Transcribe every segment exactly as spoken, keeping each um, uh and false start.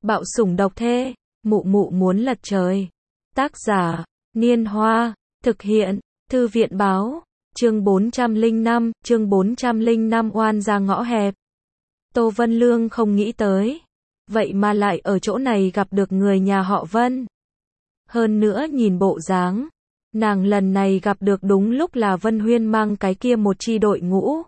Bạo sủng độc thê, mụ mụ muốn lật trời. Tác giả, Niên Hoa, thực hiện, Thư viện báo, chương bốn trăm lẻ năm, chương bốn trăm lẻ năm oan ra ngõ hẹp. Tô Vân Lương không nghĩ tới, vậy mà lại ở chỗ này gặp được người nhà họ Vân. Hơn nữa nhìn bộ dáng, nàng lần này gặp được đúng lúc là Vân Huyên mang cái kia một chi đội ngũ.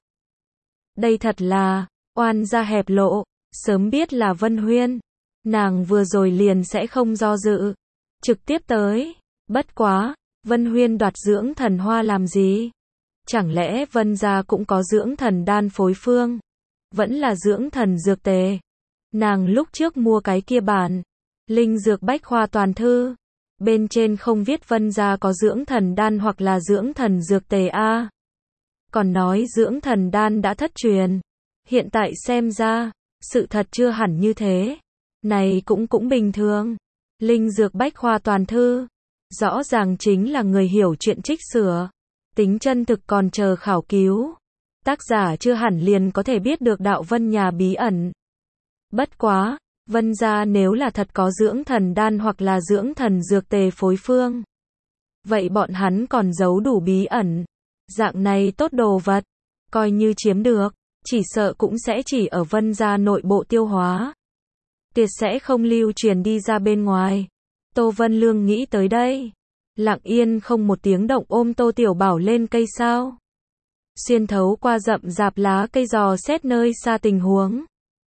Đây thật là, oan ra hẹp lộ, sớm biết là Vân Huyên, nàng vừa rồi liền sẽ không do dự, trực tiếp tới, bất quá, Vân Huyên đoạt dưỡng thần hoa làm gì? Chẳng lẽ Vân gia cũng có dưỡng thần đan phối phương? Vẫn là dưỡng thần dược tề. Nàng lúc trước mua cái kia bản, linh dược bách khoa toàn thư, bên trên không viết Vân gia có dưỡng thần đan hoặc là dưỡng thần dược tề a. Còn nói dưỡng thần đan đã thất truyền. Hiện tại xem ra, sự thật chưa hẳn như thế. Này cũng cũng bình thường. Linh dược bách khoa toàn thư, rõ ràng chính là người hiểu chuyện trích sửa. Tính chân thực còn chờ khảo cứu. Tác giả chưa hẳn liền có thể biết được đạo Vân nhà bí ẩn. Bất quá, Vân gia nếu là thật có dưỡng thần đan hoặc là dưỡng thần dược tề phối phương, vậy bọn hắn còn giấu đủ bí ẩn. Dạng này tốt đồ vật, coi như chiếm được, chỉ sợ cũng sẽ chỉ ở Vân gia nội bộ tiêu hóa. Tuyệt sẽ không lưu truyền đi ra bên ngoài. Tô Vân Lương nghĩ tới đây, lặng yên không một tiếng động ôm Tô Tiểu Bảo lên cây sao. Xuyên thấu qua rậm rạp lá cây dò xét nơi xa tình huống.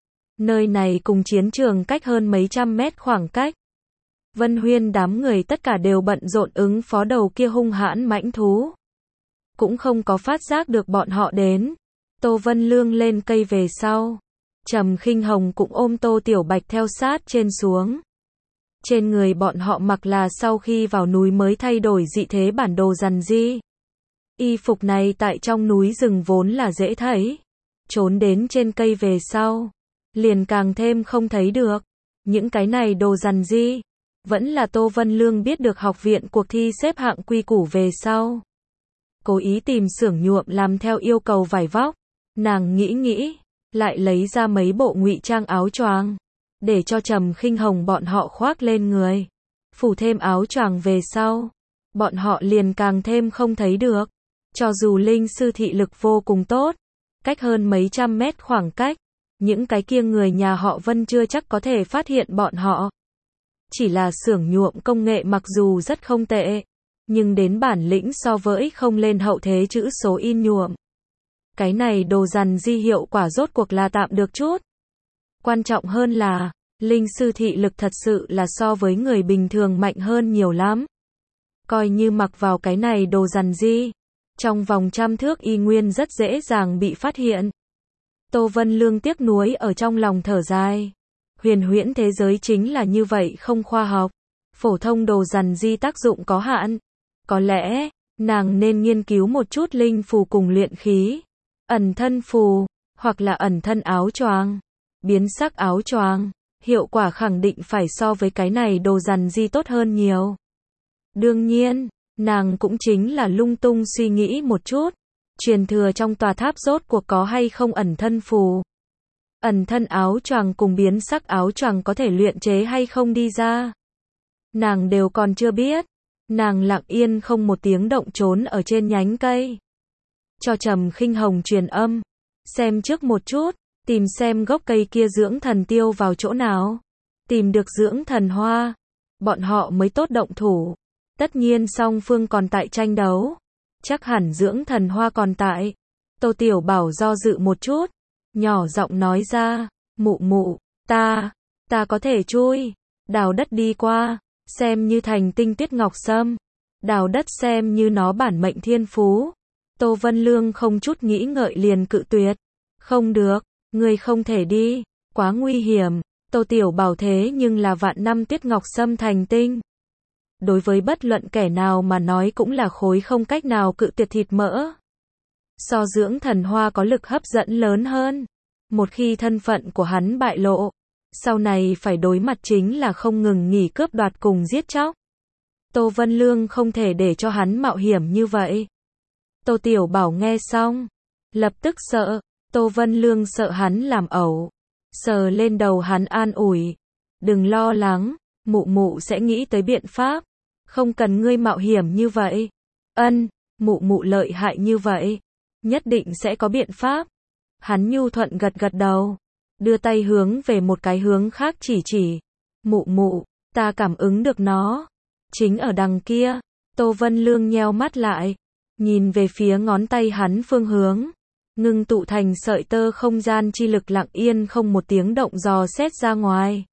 Nơi này cùng chiến trường cách hơn mấy trăm mét khoảng cách. Vân Huyên đám người tất cả đều bận rộn ứng phó đầu kia hung hãn mãnh thú. Cũng không có phát giác được bọn họ đến. Tô Vân Lương lên cây về sau. Trầm Khinh Hồng cũng ôm Tô Tiểu Bạch theo sát trên xuống. Trên người bọn họ mặc là sau khi vào núi mới thay đổi dị thế bản đồ rằn di. Y phục này tại trong núi rừng vốn là dễ thấy. Trốn đến trên cây về sau, liền càng thêm không thấy được. Những cái này đồ rằn di, vẫn là Tô Vân Lương biết được học viện cuộc thi xếp hạng quy củ về sau. Cố ý tìm xưởng nhuộm làm theo yêu cầu vải vóc. Nàng nghĩ nghĩ, lại lấy ra mấy bộ ngụy trang áo choàng, để cho Trầm Khinh Hồng bọn họ khoác lên người. Phủ thêm áo choàng về sau, bọn họ liền càng thêm không thấy được. Cho dù linh sư thị lực vô cùng tốt, cách hơn mấy trăm mét khoảng cách, những cái kia người nhà họ Vân chưa chắc có thể phát hiện bọn họ. Chỉ là xưởng nhuộm công nghệ mặc dù rất không tệ, nhưng đến bản lĩnh so với không lên hậu thế chữ số in nhuộm. Cái này đồ rằn di hiệu quả rốt cuộc là tạm được chút. Quan trọng hơn là, linh sư thị lực thật sự là so với người bình thường mạnh hơn nhiều lắm. Coi như mặc vào cái này đồ rằn di, trong vòng trăm thước y nguyên rất dễ dàng bị phát hiện. Tô Vân Lương tiếc nuối ở trong lòng thở dài. Huyền huyễn thế giới chính là như vậy không khoa học. Phổ thông đồ rằn di tác dụng có hạn. Có lẽ, nàng nên nghiên cứu một chút linh phù cùng luyện khí. Ẩn thân phù, hoặc là ẩn thân áo choàng, biến sắc áo choàng, hiệu quả khẳng định phải so với cái này đồ rằn di tốt hơn nhiều. Đương nhiên, nàng cũng chính là lung tung suy nghĩ một chút. Truyền thừa trong tòa tháp rốt cuộc có hay không ẩn thân phù. Ẩn thân áo choàng cùng biến sắc áo choàng có thể luyện chế hay không đi ra. Nàng đều còn chưa biết. Nàng lặng yên không một tiếng động trốn ở trên nhánh cây. Cho Trầm Khinh Hồng truyền âm. Xem trước một chút, tìm xem gốc cây kia dưỡng thần tiêu vào chỗ nào. Tìm được dưỡng thần hoa, bọn họ mới tốt động thủ. Tất nhiên song phương còn tại tranh đấu. Chắc hẳn dưỡng thần hoa còn tại. Tô Tiểu Bảo do dự một chút, nhỏ giọng nói ra, mụ mụ, ta, ta có thể chui, đào đất đi qua, xem như thành tinh tuyết ngọc sâm, đào đất xem như nó bản mệnh thiên phú. Tô Vân Lương không chút nghĩ ngợi liền cự tuyệt, không được, ngươi không thể đi, quá nguy hiểm. Tô Tiểu Bảo thế nhưng là vạn năm tuyết ngọc sâm thành tinh. Đối với bất luận kẻ nào mà nói cũng là khối không cách nào cự tuyệt thịt mỡ. So dưỡng thần hoa có lực hấp dẫn lớn hơn. Một khi thân phận của hắn bại lộ, sau này phải đối mặt chính là không ngừng nghỉ cướp đoạt cùng giết chóc. Tô Vân Lương không thể để cho hắn mạo hiểm như vậy. Tô Tiểu Bảo nghe xong, lập tức sợ. Tô Vân Lương sợ hắn làm ẩu, sờ lên đầu hắn an ủi. Đừng lo lắng, mụ mụ sẽ nghĩ tới biện pháp. Không cần ngươi mạo hiểm như vậy. Ân, mụ mụ lợi hại như vậy. Nhất định sẽ có biện pháp. Hắn nhu thuận gật gật đầu. Đưa tay hướng về một cái hướng khác chỉ chỉ. Mụ mụ, ta cảm ứng được nó. Chính ở đằng kia. Tô Vân Lương nheo mắt lại. Nhìn về phía ngón tay hắn phương hướng. Ngưng tụ thành sợi tơ không gian chi lực lặng yên không một tiếng động dò xét ra ngoài.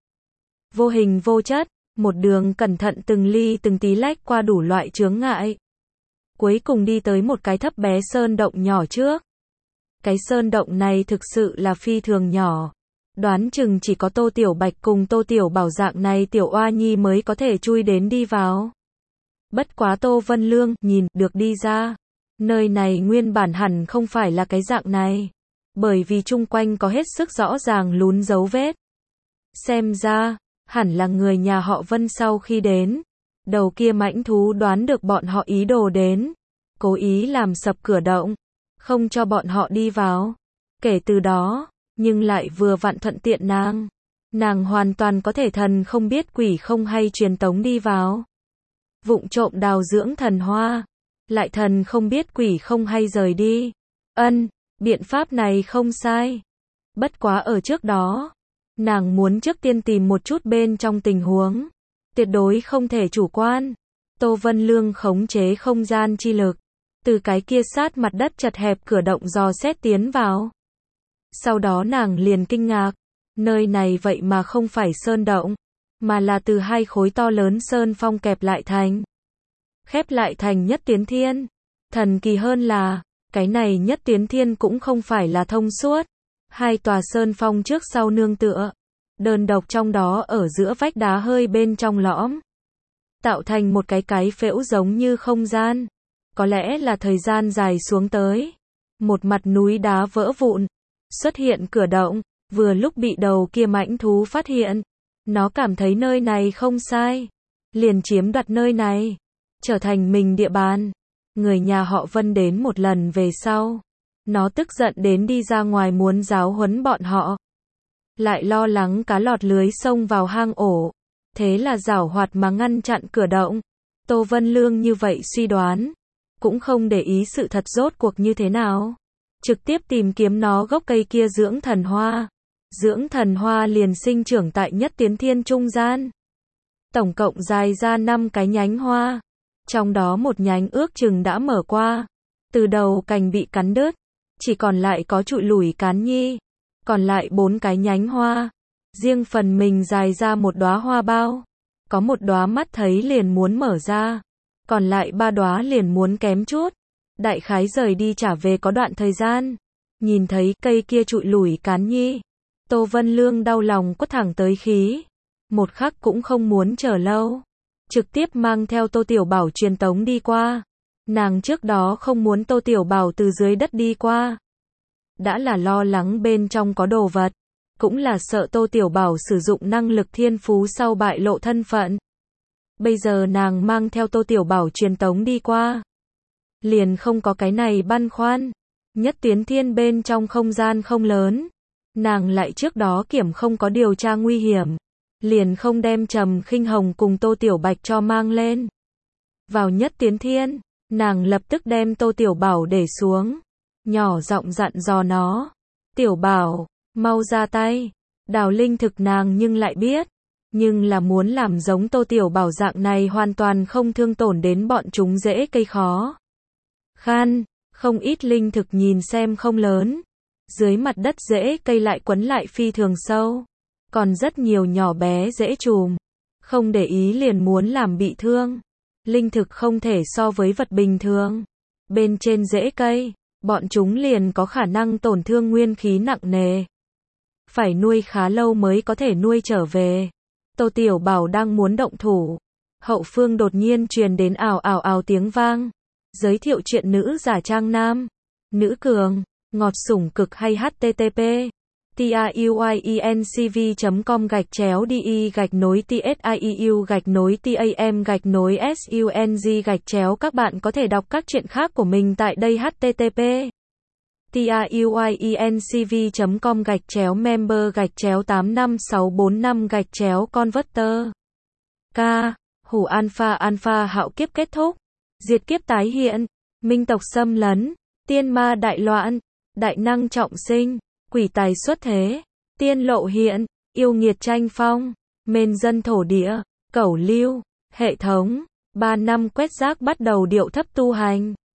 Vô hình vô chất, một đường cẩn thận từng ly từng tí lách qua đủ loại chướng ngại. Cuối cùng đi tới một cái thấp bé sơn động nhỏ trước. Cái sơn động này thực sự là phi thường nhỏ. Đoán chừng chỉ có Tô Tiểu Bạch cùng Tô Tiểu Bảo dạng này tiểu oa nhi mới có thể chui đến đi vào. Bất quá Tô Vân Lương nhìn được đi ra. Nơi này nguyên bản hẳn không phải là cái dạng này. Bởi vì chung quanh có hết sức rõ ràng lún dấu vết. Xem ra, hẳn là người nhà họ Vân sau khi đến. Đầu kia mãnh thú đoán được bọn họ ý đồ đến. Cố ý làm sập cửa động. Không cho bọn họ đi vào. Kể từ đó, nhưng lại vừa vặn thuận tiện nàng. Nàng hoàn toàn có thể thần không biết quỷ không hay truyền tống đi vào. Vụng trộm đào dưỡng thần hoa. Lại thần không biết quỷ không hay rời đi. Ân, biện pháp này không sai. Bất quá ở trước đó, nàng muốn trước tiên tìm một chút bên trong tình huống. Tuyệt đối không thể chủ quan. Tô Vân Lương khống chế không gian chi lực. Từ cái kia sát mặt đất chật hẹp cửa động dò xét tiến vào. Sau đó nàng liền kinh ngạc. Nơi này vậy mà không phải sơn động. Mà là từ hai khối to lớn sơn phong kẹp lại thành. Khép lại thành nhất tiến thiên. Thần kỳ hơn là, cái này nhất tiến thiên cũng không phải là thông suốt. Hai tòa sơn phong trước sau nương tựa. Đơn độc trong đó ở giữa vách đá hơi bên trong lõm. Tạo thành một cái cái phễu giống như không gian. Có lẽ là thời gian dài xuống tới. Một mặt núi đá vỡ vụn. Xuất hiện cửa động. Vừa lúc bị đầu kia mãnh thú phát hiện. Nó cảm thấy nơi này không sai. Liền chiếm đoạt nơi này. Trở thành mình địa bàn. Người nhà họ Vân đến một lần về sau. Nó tức giận đến đi ra ngoài muốn giáo huấn bọn họ. Lại lo lắng cá lọt lưới xông vào hang ổ. Thế là giảo hoạt mà ngăn chặn cửa động. Tô Vân Lương như vậy suy đoán. Cũng không để ý sự thật rốt cuộc như thế nào. Trực tiếp tìm kiếm nó gốc cây kia dưỡng thần hoa. Dưỡng thần hoa liền sinh trưởng tại nhất tiến thiên trung gian. Tổng cộng dài ra năm cái nhánh hoa. Trong đó một nhánh ước chừng đã mở qua. Từ đầu cành bị cắn đứt. Chỉ còn lại có trụi lủi cán nhi. Còn lại bốn cái nhánh hoa. Riêng phần mình dài ra một đóa hoa bao. Có một đóa mắt thấy liền muốn mở ra. Còn lại ba đóa liền muốn kém chút. Đại khái rời đi trả về có đoạn thời gian. Nhìn thấy cây kia trụi lủi cán nhi. Tô Vân Lương đau lòng quất thẳng tới khí. Một khắc cũng không muốn chờ lâu. Trực tiếp mang theo Tô Tiểu Bảo truyền tống đi qua. Nàng trước đó không muốn Tô Tiểu Bảo từ dưới đất đi qua. Đã là lo lắng bên trong có đồ vật. Cũng là sợ Tô Tiểu Bảo sử dụng năng lực thiên phú sau bại lộ thân phận. Bây giờ nàng mang theo Tô Tiểu Bảo truyền tống đi qua. Liền không có cái này băn khoăn. Nhất tiến thiên bên trong không gian không lớn. Nàng lại trước đó kiểm không có điều tra nguy hiểm. Liền không đem Trầm Khinh Hồng cùng Tô Tiểu Bạch cho mang lên. Vào nhất tiến thiên, nàng lập tức đem Tô Tiểu Bảo để xuống. Nhỏ giọng dặn dò nó. Tiểu Bảo, mau ra tay. Đào linh thực nàng nhưng lại biết. Nhưng là muốn làm giống Tô Tiểu Bảo dạng này hoàn toàn không thương tổn đến bọn chúng dễ cây khó. Khan, không ít linh thực nhìn xem không lớn. Dưới mặt đất dễ cây lại quấn lại phi thường sâu. Còn rất nhiều nhỏ bé dễ chùm. Không để ý liền muốn làm bị thương. Linh thực không thể so với vật bình thường. Bên trên rễ cây, bọn chúng liền có khả năng tổn thương nguyên khí nặng nề. Phải nuôi khá lâu mới có thể nuôi trở về. Tô Tiểu Bảo đang muốn động thủ. Hậu phương đột nhiên truyền đến ào ào ào tiếng vang. Giới thiệu chuyện nữ giả trang nam. Nữ cường, ngọt sủng cực hay http tiuyencv.com gạch chéo đi gạch nối tsiu gạch nối tam gạch nối sung gạch chéo. Các bạn có thể đọc các chuyện khác của mình tại đây http tiuyiencv.com gạch chéo member gạch chéo tám năm sáu bốn năm gạch chéo converter. K. Hủ alpha alpha hạo kiếp kết thúc. Diệt kiếp tái hiện. Minh tộc xâm lấn. Tiên ma đại loạn. Đại năng trọng sinh. Quỷ tài xuất thế. Tiên lộ hiện. Yêu nghiệt tranh phong. Mền dân thổ địa. Cẩu lưu. Hệ thống. Ba năm quét rác bắt đầu điệu thấp tu hành.